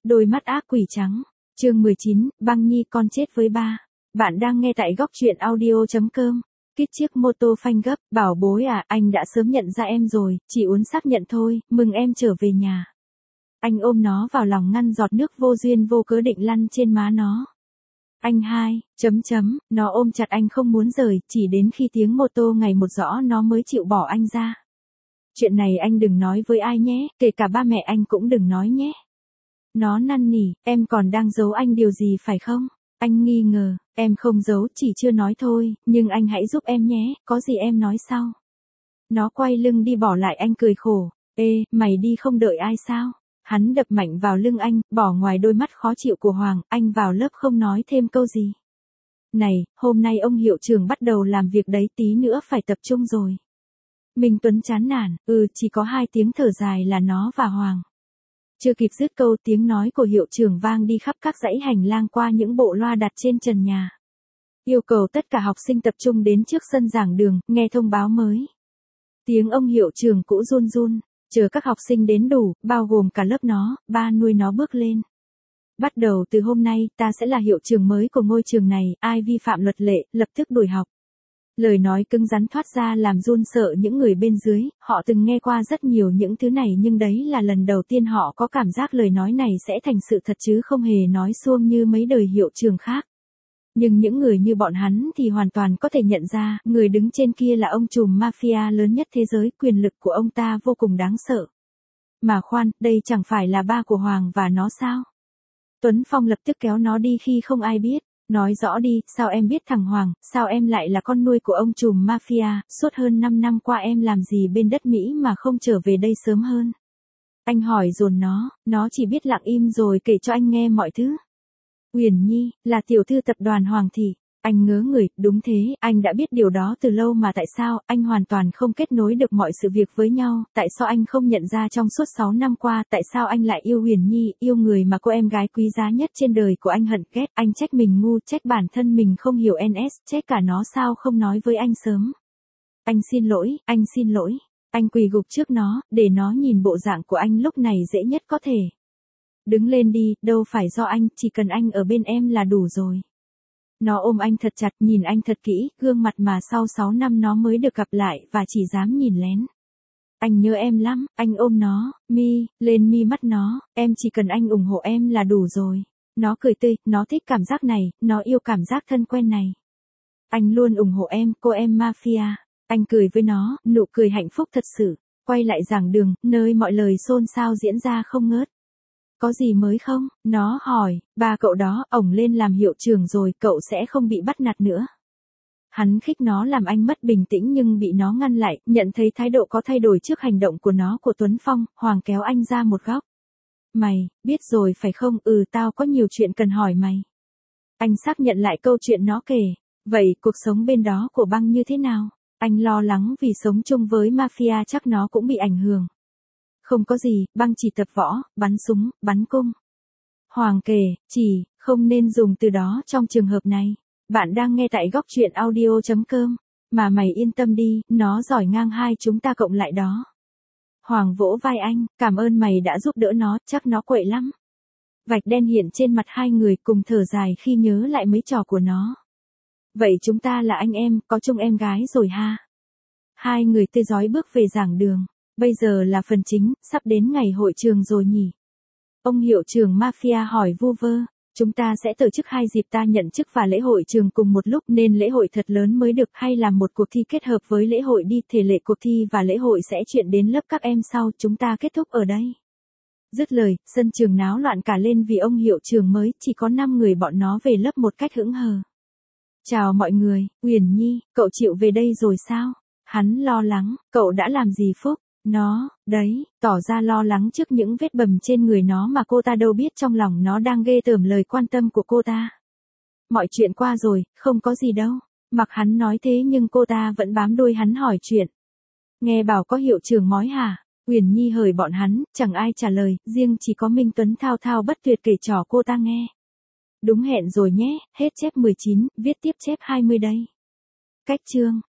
Đôi mắt ác quỷ trắng. Chương 19, Băng Nhi con chết với ba. Bạn đang nghe tại góc truyện audio.com. Kít chiếc mô tô phanh gấp, bảo bối à, anh đã sớm nhận ra em rồi, chỉ uốn xác nhận thôi, mừng em trở về nhà. Anh ôm nó vào lòng ngăn giọt nước vô duyên vô cớ định lăn trên má nó. Anh hai, nó ôm chặt anh không muốn rời, chỉ đến khi tiếng mô tô ngày một rõ nó mới chịu bỏ anh ra. Chuyện này anh đừng nói với ai nhé, kể cả ba mẹ anh cũng đừng nói nhé. Nó năn nỉ, em còn đang giấu anh điều gì phải không? Anh nghi ngờ, em không giấu, chỉ chưa nói thôi, nhưng anh hãy giúp em nhé, có gì em nói sau. Nó quay lưng đi bỏ lại anh cười khổ, ê, mày đi không đợi ai sao? Hắn đập mạnh vào lưng anh, bỏ ngoài đôi mắt khó chịu của Hoàng, anh vào lớp không nói thêm câu gì. Này, hôm nay ông hiệu trưởng bắt đầu làm việc đấy, tí nữa phải tập trung rồi. Minh Tuấn chán nản, chỉ có 2 tiếng thở dài là nó và Hoàng. Chưa kịp dứt câu, tiếng nói của hiệu trưởng vang đi khắp các dãy hành lang qua những bộ loa đặt trên trần nhà. Yêu cầu tất cả học sinh tập trung đến trước sân giảng đường, nghe thông báo mới. Tiếng ông hiệu trưởng cũ run run, chờ các học sinh đến đủ, bao gồm cả lớp nó, ba nuôi nó bước lên. Bắt đầu từ hôm nay, ta sẽ là hiệu trưởng mới của ngôi trường này, ai vi phạm luật lệ, lập tức đuổi học. Lời nói cứng rắn thoát ra làm run sợ những người bên dưới, họ từng nghe qua rất nhiều những thứ này nhưng đấy là lần đầu tiên họ có cảm giác lời nói này sẽ thành sự thật chứ không hề nói suông như mấy đời hiệu trưởng khác. Nhưng những người như bọn hắn thì hoàn toàn có thể nhận ra, người đứng trên kia là ông trùm mafia lớn nhất thế giới, quyền lực của ông ta vô cùng đáng sợ. Mà khoan, đây chẳng phải là ba của Hoàng và nó sao? Tuấn Phong lập tức kéo nó đi khi không ai biết. Nói rõ đi, sao em biết thằng Hoàng, sao em lại là con nuôi của ông trùm mafia, suốt hơn 5 năm qua em làm gì bên đất Mỹ mà không trở về đây sớm hơn? Anh hỏi dồn nó chỉ biết lặng im rồi kể cho anh nghe mọi thứ. Uyển Nhi, là tiểu thư tập đoàn Hoàng Thị. Anh ngớ người, đúng thế, anh đã biết điều đó từ lâu mà tại sao, anh hoàn toàn không kết nối được mọi sự việc với nhau, tại sao anh không nhận ra trong suốt 6 năm qua, tại sao anh lại yêu Uyển Nhi, yêu người mà cô em gái quý giá nhất trên đời của anh hận ghét, anh trách mình ngu, trách bản thân mình không hiểu NS, trách cả nó sao không nói với anh sớm. Anh xin lỗi, anh quỳ gục trước nó, để nó nhìn bộ dạng của anh lúc này dễ nhất có thể. Đứng lên đi, đâu phải do anh, chỉ cần anh ở bên em là đủ rồi. Nó ôm anh thật chặt, nhìn anh thật kỹ, gương mặt mà sau 6 năm nó mới được gặp lại và chỉ dám nhìn lén. Anh nhớ em lắm, anh ôm nó, lên mi mắt nó, em chỉ cần anh ủng hộ em là đủ rồi. Nó cười tươi, nó thích cảm giác này, nó yêu cảm giác thân quen này. Anh luôn ủng hộ em, cô em mafia. Anh cười với nó, nụ cười hạnh phúc thật sự. Quay lại giảng đường, nơi mọi lời xôn xao diễn ra không ngớt. Có gì mới không? Nó hỏi, ba cậu đó, ổng lên làm hiệu trưởng rồi, cậu sẽ không bị bắt nạt nữa. Hắn khích nó làm anh mất bình tĩnh nhưng bị nó ngăn lại, nhận thấy thái độ có thay đổi trước hành động của nó của Tuấn Phong, Hoàng kéo anh ra một góc. Mày, biết rồi phải không? Tao có nhiều chuyện cần hỏi mày. Anh xác nhận lại câu chuyện nó kể. Vậy cuộc sống bên đó của Băng như thế nào? Anh lo lắng vì sống chung với mafia chắc nó cũng bị ảnh hưởng. Không có gì, Băng chỉ tập võ, bắn súng, bắn cung. Hoàng kể, chỉ, không nên dùng từ đó trong trường hợp này. Bạn đang nghe tại góc truyện audio.com. Mà mày yên tâm đi, nó giỏi ngang hai chúng ta cộng lại đó. Hoàng vỗ vai anh, cảm ơn mày đã giúp đỡ nó, chắc nó quậy lắm. Vạch đen hiện trên mặt hai người cùng thở dài khi nhớ lại mấy trò của nó. Vậy chúng ta là anh em, có chung em gái rồi ha. Hai người tê rói bước về giảng đường. Bây giờ là phần chính, sắp đến ngày hội trường rồi nhỉ? Ông hiệu trưởng mafia hỏi vu vơ, chúng ta sẽ tổ chức 2 dịp ta nhận chức và lễ hội trường cùng một lúc nên lễ hội thật lớn mới được hay làm một cuộc thi kết hợp với lễ hội đi, thể lệ cuộc thi và lễ hội sẽ chuyển đến lớp các em sau, chúng ta kết thúc ở đây. Dứt lời, sân trường náo loạn cả lên vì ông hiệu trưởng mới, chỉ có 5 người bọn nó về lớp một cách hững hờ. Chào mọi người, Uyển Nhi, cậu chịu về đây rồi sao? Hắn lo lắng, cậu đã làm gì Phúc? Nó, đấy, tỏ ra lo lắng trước những vết bầm trên người nó mà cô ta đâu biết trong lòng nó đang ghê tởm lời quan tâm của cô ta. Mọi chuyện qua rồi, không có gì đâu. Mặc hắn nói thế nhưng cô ta vẫn bám đuôi hắn hỏi chuyện. Nghe bảo có hiệu trưởng mói hả? Uyển Nhi hời bọn hắn, chẳng ai trả lời, riêng chỉ có Minh Tuấn thao thao bất tuyệt kể trò cô ta nghe. Đúng hẹn rồi nhé, hết chép 19, viết tiếp chép 20 đây. Cách chương.